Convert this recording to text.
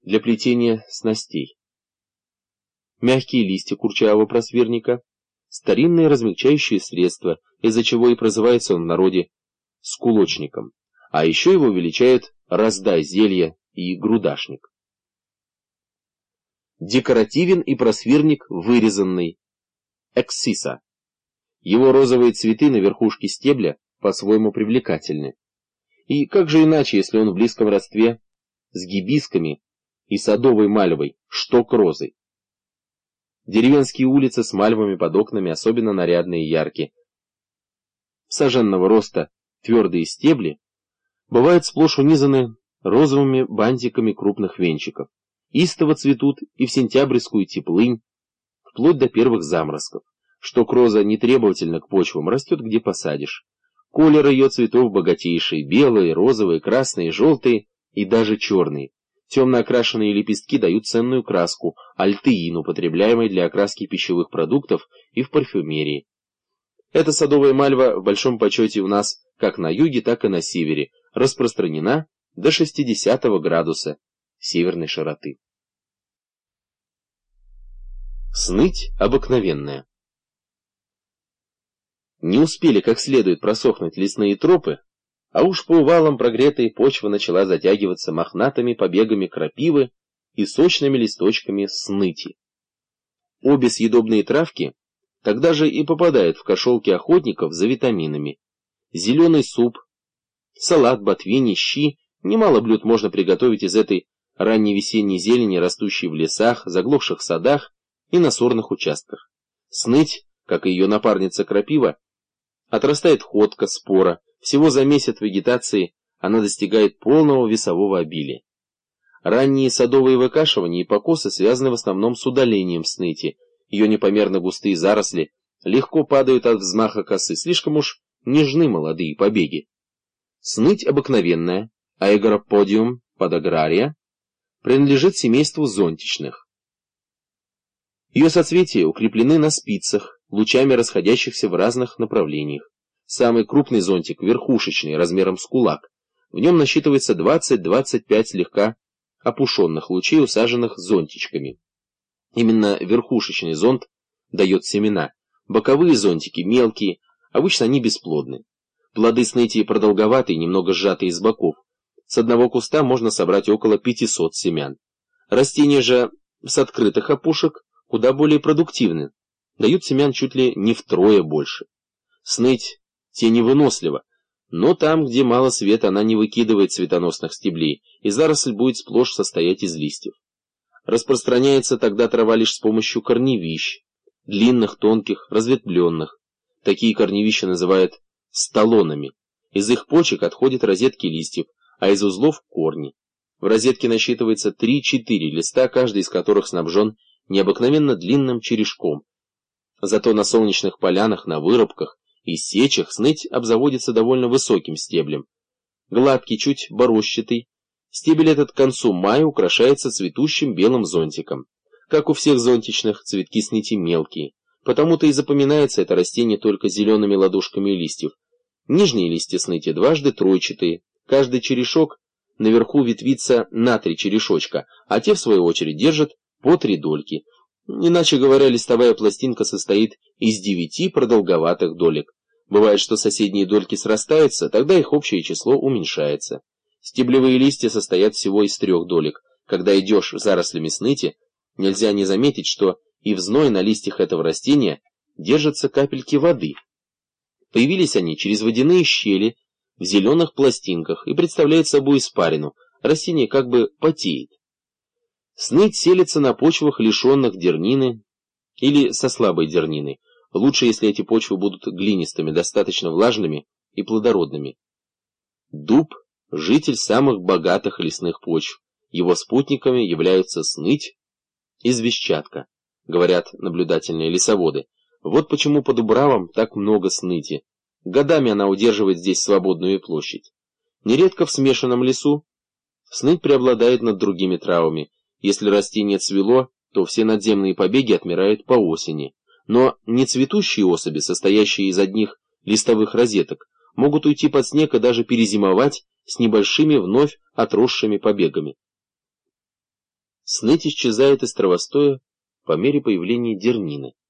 для плетения снастей. Мягкие листья курчавого просвирника – старинные размягчающие средства, из-за чего и прозывается он в народе скулочником, а еще его величают раздай зелья и грудашник. Декоративен и просвирник вырезанный, эксиса. Его розовые цветы на верхушке стебля по-своему привлекательны. И как же иначе, если он в близком родстве с гибисками и садовой мальвой, шток розой. Деревенские улицы с мальвами под окнами особенно нарядные и яркие. Саженного роста твердые стебли бывают сплошь унизаны розовыми бантиками крупных венчиков. Истово цветут и в сентябрьскую теплынь, вплоть до первых заморозков. Шток роза не требовательна к почвам, растет где посадишь. Колер ее цветов богатейший, белые, розовые, красные, желтые и даже черные. Темно окрашенные лепестки дают ценную краску, альтеин, употребляемый для окраски пищевых продуктов и в парфюмерии. Эта садовая мальва в большом почете у нас как на юге, так и на севере, распространена до 60 градуса северной широты. Сныть обыкновенная. Не успели как следует просохнуть лесные тропы, а уж по увалам прогретая почва начала затягиваться мохнатыми побегами крапивы и сочными листочками сныти. Обе съедобные травки тогда же и попадают в кошелки охотников за витаминами. Зеленый суп, салат, ботвини, щи, немало блюд можно приготовить из этой ранней весенней зелени, растущей в лесах, заглохших садах и на сорных участках. Сныть, как и ее напарница крапива, отрастает ходко, спора. Всего за месяц вегетации она достигает полного весового обилия. Ранние садовые выкашивания и покосы связаны в основном с удалением сныти. Ее непомерно густые заросли легко падают от взмаха косы, слишком уж нежны молодые побеги. Сныть обыкновенная, Aegoropodium podagraria, принадлежит семейству зонтичных. Ее соцветия укреплены на спицах, лучами расходящихся в разных направлениях. Самый крупный зонтик, верхушечный, размером с кулак. В нем насчитывается 20-25 слегка опушенных лучей, усаженных зонтичками. Именно верхушечный зонт дает семена. Боковые зонтики мелкие, обычно они бесплодны. Плоды снытии продолговатые, немного сжатые с боков. С одного куста можно собрать около 500 семян. Растения же с открытых опушек куда более продуктивны, дают семян чуть ли не втрое больше. Сныть теневынослива, но там, где мало света, она не выкидывает цветоносных стеблей, и заросль будет сплошь состоять из листьев. Распространяется тогда трава лишь с помощью корневищ, длинных, тонких, разветвленных. Такие корневища называют столонами. Из их почек отходят розетки листьев, а из узлов – корни. В розетке насчитывается 3-4 листа, каждый из которых снабжен необыкновенно длинным черешком. Зато на солнечных полянах, на вырубках и сечах сныть обзаводится довольно высоким стеблем. Гладкий, чуть борозчатый, стебель этот к концу мая украшается цветущим белым зонтиком. Как у всех зонтичных, цветки сныти мелкие, потому-то и запоминается это растение только зелеными ладошками листьев. Нижние листья сныти дважды тройчатые, каждый черешок наверху ветвится на 3 черешочка, а те, в свою очередь, держат по 3 дольки. Иначе говоря, листовая пластинка состоит из 9 продолговатых долек. Бывает, что соседние дольки срастаются, тогда их общее число уменьшается. Стеблевые листья состоят всего из 3 долек. Когда идешь зарослями сныти, нельзя не заметить, что и в зной на листьях этого растения держатся капельки воды. Появились они через водяные щели в зеленых пластинках и представляют собой испарину. Растение как бы потеет. Сныть селится на почвах, лишенных дернины или со слабой дерниной. Лучше, если эти почвы будут глинистыми, достаточно влажными и плодородными. Дуб – житель самых богатых лесных почв. Его спутниками являются сныть и звездчатка, говорят наблюдательные лесоводы. Вот почему по дубравам так много сныти. Годами она удерживает здесь свободную площадь. Нередко в смешанном лесу сныть преобладает над другими травами. Если растение цвело, то все надземные побеги отмирают по осени. Но нецветущие особи, состоящие из одних листовых розеток, могут уйти под снег и даже перезимовать с небольшими вновь отросшими побегами. сныть исчезает из травостоя по мере появления дернины.